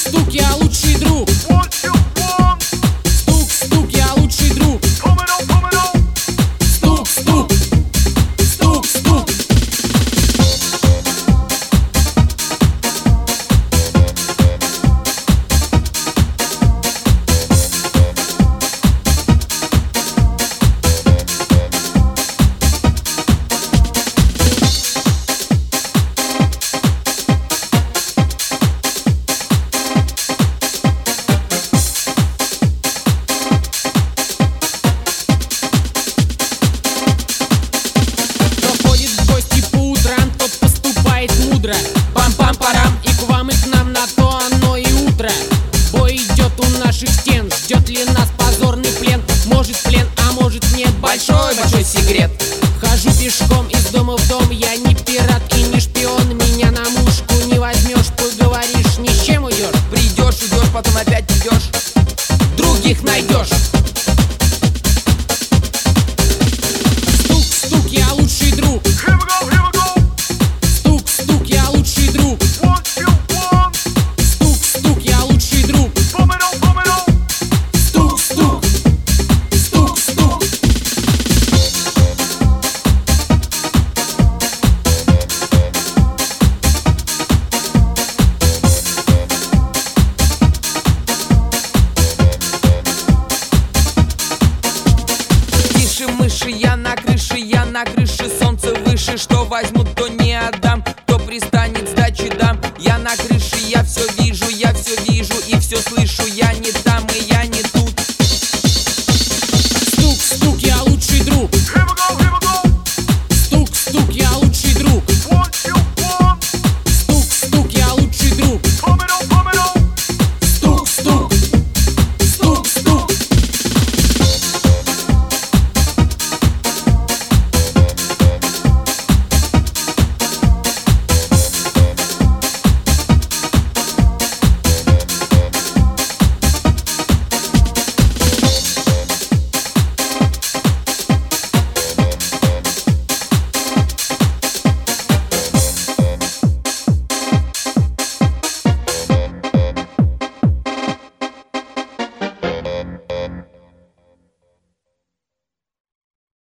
стук, я лучший друг. Стук, стук, я лучший друг. Стук, стук, стук, стук. Пам-пам-парам, и к вам, и к нам, на то оно и утро. Бой идет у наших стен, ждет ли нас позорный плен? Может плен, а может нет, большой-большой секрет. Хожу пешком из дома в дом, я не пират и не шпион. Меня на мушку не возьмешь, поговоришь, ни с чем уйдешь. Придешь, идешь, потом опять придешь, Других найдешь. Стук, стук, я лучший друг. Стук, стук, я лучший друг. Стук, стук, я лучший друг. Стук, стук, стук, стук. Тише мыши, я на крыше, солнце выше. Что возьму, то не отдам, кто пристанет, сдачи дам. Я на крыше, я все вижу.